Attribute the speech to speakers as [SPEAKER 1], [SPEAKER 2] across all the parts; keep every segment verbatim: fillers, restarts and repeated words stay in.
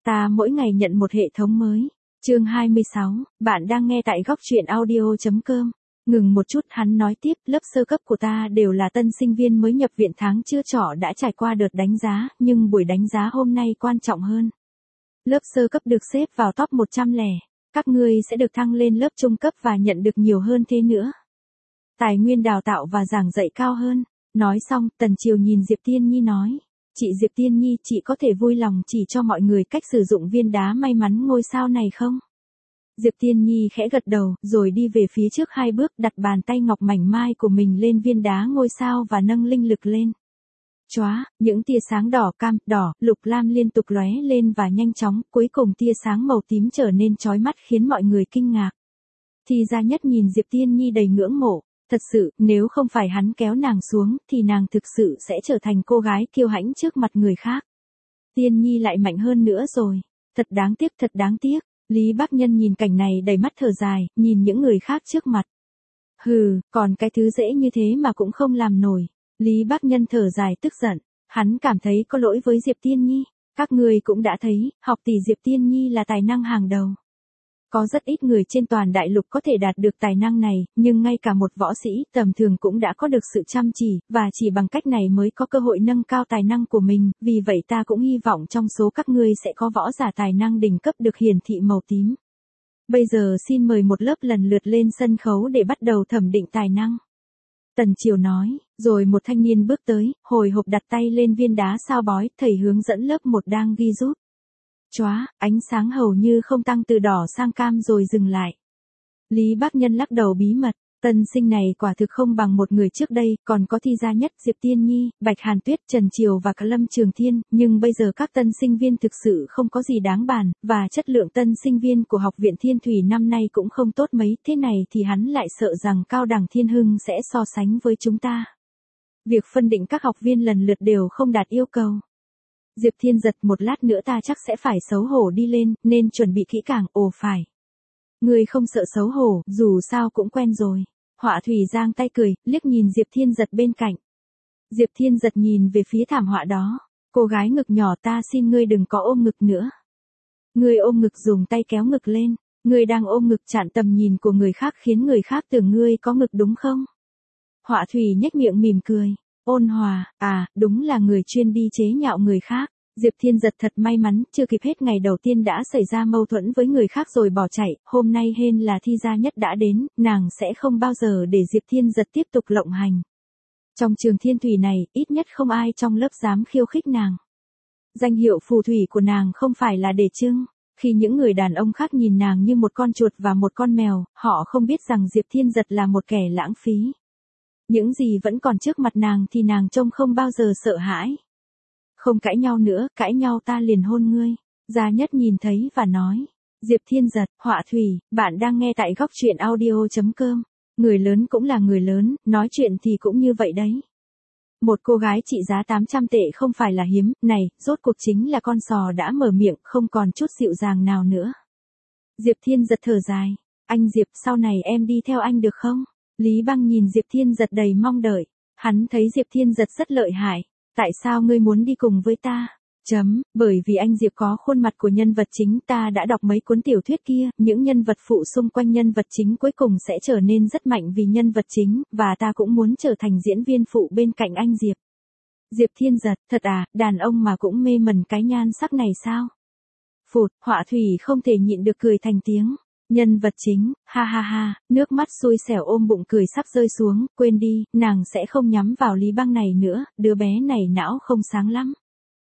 [SPEAKER 1] Ta mỗi ngày nhận một hệ thống mới. Chương hai mươi sáu, bạn đang nghe tại góc truyện audio.com. Ngừng một chút, hắn nói tiếp, lớp sơ cấp của ta đều là tân sinh viên mới nhập viện tháng chưa trọ đã trải qua đợt đánh giá, nhưng buổi đánh giá hôm nay quan trọng hơn. Lớp sơ cấp được xếp vào top một trăm lẻ, các ngươi sẽ được thăng lên lớp trung cấp và nhận được nhiều hơn thế nữa. Tài nguyên đào tạo và giảng dạy cao hơn. Nói xong, Tần Triều nhìn Diệp Tiên Nhi nói. Chị Diệp Tiên Nhi, chị có thể vui lòng chỉ cho mọi người cách sử dụng viên đá may mắn ngôi sao này không? Diệp Tiên Nhi khẽ gật đầu, rồi đi về phía trước hai bước, đặt bàn tay ngọc mảnh mai của mình lên viên đá ngôi sao và nâng linh lực lên. Chóa, những tia sáng đỏ, cam, đỏ, lục lam liên tục lóe lên và nhanh chóng, cuối cùng tia sáng màu tím trở nên chói mắt khiến mọi người kinh ngạc. Thì Gia Nhất nhìn Diệp Tiên Nhi đầy ngưỡng mộ. Thật sự, nếu không phải hắn kéo nàng xuống, thì nàng thực sự sẽ trở thành cô gái kiêu hãnh trước mặt người khác. Tiên Nhi lại mạnh hơn nữa rồi. Thật đáng tiếc, thật đáng tiếc. Lý Bác Nhân nhìn cảnh này đầy mắt thở dài, nhìn những người khác trước mặt. Hừ, còn cái thứ dễ như thế mà cũng không làm nổi. Lý Bác Nhân thở dài tức giận. Hắn cảm thấy có lỗi với Diệp Tiên Nhi. Các người cũng đã thấy, học tỷ Diệp Tiên Nhi là tài năng hàng đầu. Có rất ít người trên toàn đại lục có thể đạt được tài năng này, nhưng ngay cả một võ sĩ tầm thường cũng đã có được sự chăm chỉ, và chỉ bằng cách này mới có cơ hội nâng cao tài năng của mình, vì vậy ta cũng hy vọng trong số các ngươi sẽ có võ giả tài năng đỉnh cấp được hiển thị màu tím. Bây giờ xin mời một lớp lần lượt lên sân khấu để bắt đầu thẩm định tài năng. Tần Triều nói, rồi một thanh niên bước tới, hồi hộp đặt tay lên viên đá sao bói, thầy hướng dẫn lớp một đang ghi rút. Chóa, ánh sáng hầu như không tăng từ đỏ sang cam rồi dừng lại. Lý Bác Nhân lắc đầu bí mật, tân sinh này quả thực không bằng một người trước đây, còn có Thi Gia Nhất, Diệp Tiên Nhi, Bạch Hàn Tuyết, Trần Triều và cả Lâm Trường Thiên, nhưng bây giờ các tân sinh viên thực sự không có gì đáng bàn, và chất lượng tân sinh viên của Học viện Thiên Thủy năm nay cũng không tốt mấy, thế này thì hắn lại sợ rằng Cao đẳng Thiên Hưng sẽ so sánh với chúng ta. Việc phân định các học viên lần lượt đều không đạt yêu cầu. Diệp Thiên giật, một lát nữa ta chắc sẽ phải xấu hổ đi lên, nên chuẩn bị kỹ càng. Ồ phải. Người không sợ xấu hổ, dù sao cũng quen rồi. Họa thủy giang tay cười, liếc nhìn Diệp Thiên giật bên cạnh. Diệp Thiên giật nhìn về phía thảm họa đó. Cô gái ngực nhỏ, ta xin ngươi đừng có ôm ngực nữa. Ngươi ôm ngực dùng tay kéo ngực lên. Ngươi đang ôm ngực chặn tầm nhìn của người khác khiến người khác tưởng ngươi có ngực đúng không? Họa thủy nhếch miệng mỉm cười. Ôn hòa, à, đúng là người chuyên đi chế nhạo người khác. Diệp Thiên giật thật may mắn, chưa kịp hết ngày đầu tiên đã xảy ra mâu thuẫn với người khác rồi bỏ chạy, hôm nay hên là Thi Gia Nhất đã đến, nàng sẽ không bao giờ để Diệp Thiên giật tiếp tục lộng hành. Trong trường Thiên Thủy này, ít nhất không ai trong lớp dám khiêu khích nàng. Danh hiệu phù thủy của nàng không phải là để trưng. Khi những người đàn ông khác nhìn nàng như một con chuột và một con mèo, họ không biết rằng Diệp Thiên giật là một kẻ lãng phí. Những gì vẫn còn trước mặt nàng thì nàng trông không bao giờ sợ hãi. Không cãi nhau nữa, cãi nhau ta liền hôn ngươi. Gia Nhất nhìn thấy và nói. Diệp Thiên giật, Họa thủy, bạn đang nghe tại góc truyện audio.com. Người lớn cũng là người lớn, nói chuyện thì cũng như vậy đấy. Một cô gái trị giá tám trăm tệ không phải là hiếm, này, rốt cuộc chính là con sò đã mở miệng, không còn chút dịu dàng nào nữa. Diệp Thiên giật thở dài. Anh Diệp, sau này em đi theo anh được không? Lý Băng nhìn Diệp Thiên giật đầy mong đợi. Hắn thấy Diệp Thiên giật rất lợi hại. Tại sao ngươi muốn đi cùng với ta? Chấm, bởi vì anh Diệp có khuôn mặt của nhân vật chính, ta đã đọc mấy cuốn tiểu thuyết kia, những nhân vật phụ xung quanh nhân vật chính cuối cùng sẽ trở nên rất mạnh vì nhân vật chính, và ta cũng muốn trở thành diễn viên phụ bên cạnh anh Diệp. Diệp Thiên giật, thật à, đàn ông mà cũng mê mẩn cái nhan sắc này sao? Phụt, Họa thủy không thể nhịn được cười thành tiếng. Nhân vật chính, ha ha ha, nước mắt xui xẻo ôm bụng cười sắp rơi xuống, quên đi, nàng sẽ không nhắm vào Lý Băng này nữa, đứa bé này não không sáng lắm.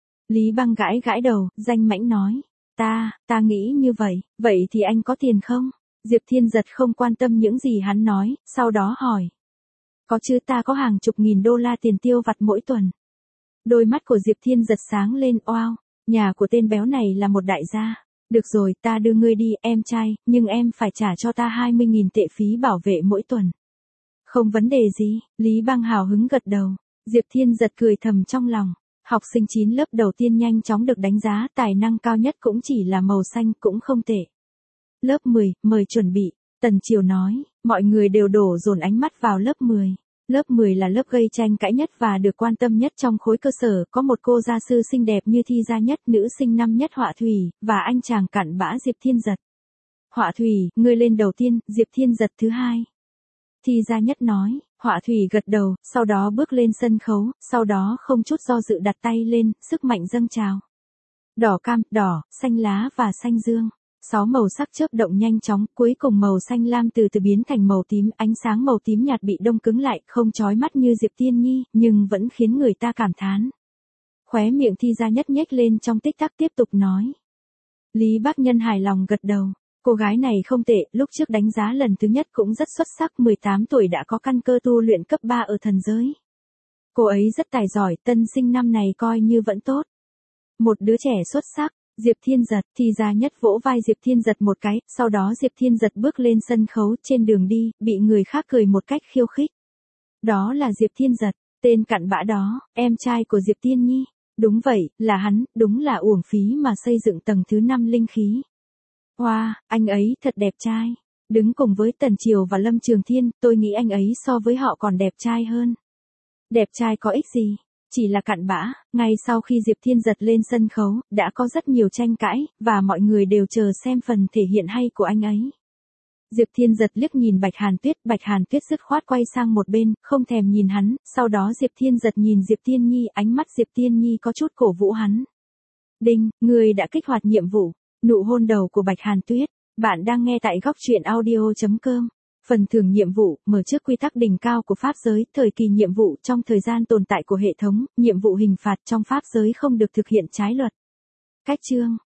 [SPEAKER 1] Lý Băng gãi gãi đầu, danh mãnh nói, ta, ta nghĩ như vậy, vậy thì anh có tiền không? Diệp Thiên giật không quan tâm những gì hắn nói, sau đó hỏi. Có chứ, ta có hàng chục nghìn đô la tiền tiêu vặt mỗi tuần. Đôi mắt của Diệp Thiên giật sáng lên, oao, nhà của tên béo này là một đại gia. Được rồi, ta đưa ngươi đi, em trai, nhưng em phải trả cho ta hai mươi nghìn tệ phí bảo vệ mỗi tuần. Không vấn đề gì, Lý Băng hào hứng gật đầu. Diệp Thiên giật cười thầm trong lòng. Học sinh chín lớp đầu tiên nhanh chóng được đánh giá, tài năng cao nhất cũng chỉ là màu xanh, cũng không tệ. Lớp mười, mời chuẩn bị. Tần Triều nói, mọi người đều đổ dồn ánh mắt vào lớp mười. Lớp mười là lớp gây tranh cãi nhất và được quan tâm nhất trong khối cơ sở, có một cô gia sư xinh đẹp như Thi Gia Nhất, nữ sinh năm nhất Họa Thủy, và anh chàng cặn bã Diệp Thiên Giật. Họa Thủy, ngươi lên đầu tiên, Diệp Thiên Giật thứ hai. Thi Gia Nhất nói, Họa Thủy gật đầu, sau đó bước lên sân khấu, sau đó không chút do dự đặt tay lên, sức mạnh dâng trào. Đỏ cam, đỏ, xanh lá và xanh dương. Sáu màu sắc chớp động nhanh chóng, cuối cùng màu xanh lam từ từ biến thành màu tím, ánh sáng màu tím nhạt bị đông cứng lại, không chói mắt như Diệp Tiên Nhi, nhưng vẫn khiến người ta cảm thán. Khóe miệng Thi Gia Nhất nhếch lên trong tích tắc tiếp tục nói. Lý Bác Nhân hài lòng gật đầu, cô gái này không tệ, lúc trước đánh giá lần thứ nhất cũng rất xuất sắc, mười tám tuổi đã có căn cơ tu luyện cấp ba ở thần giới. Cô ấy rất tài giỏi, tân sinh năm này coi như vẫn tốt. Một đứa trẻ xuất sắc. Diệp Thiên Giật, Thi Gia Nhất vỗ vai Diệp Thiên Giật một cái, sau đó Diệp Thiên Giật bước lên sân khấu, trên đường đi, bị người khác cười một cách khiêu khích. Đó là Diệp Thiên Giật, tên cặn bã đó, em trai của Diệp Tiên Nhi. Đúng vậy, là hắn, đúng là uổng phí mà xây dựng tầng thứ năm linh khí. Wow, anh ấy thật đẹp trai. Đứng cùng với Tần Triều và Lâm Trường Thiên, tôi nghĩ anh ấy so với họ còn đẹp trai hơn. Đẹp trai có ích gì? Chỉ là cặn bã. Ngay sau khi Diệp Thiên Giật lên sân khấu, đã có rất nhiều tranh cãi, và mọi người đều chờ xem phần thể hiện hay của anh ấy. Diệp Thiên Giật liếc nhìn Bạch Hàn Tuyết, Bạch Hàn Tuyết dứt khoát quay sang một bên, không thèm nhìn hắn, sau đó Diệp Thiên Giật nhìn Diệp Tiên Nhi, ánh mắt Diệp Tiên Nhi có chút cổ vũ hắn. Đinh, người đã kích hoạt nhiệm vụ, nụ hôn đầu của Bạch Hàn Tuyết. Bạn đang nghe tại góc truyện audio chấm com. Phần thưởng nhiệm vụ, mở trước quy tắc đỉnh cao của Pháp giới, thời kỳ nhiệm vụ trong thời gian tồn tại của hệ thống, nhiệm vụ hình phạt trong Pháp giới không được thực hiện trái luật. Cách chương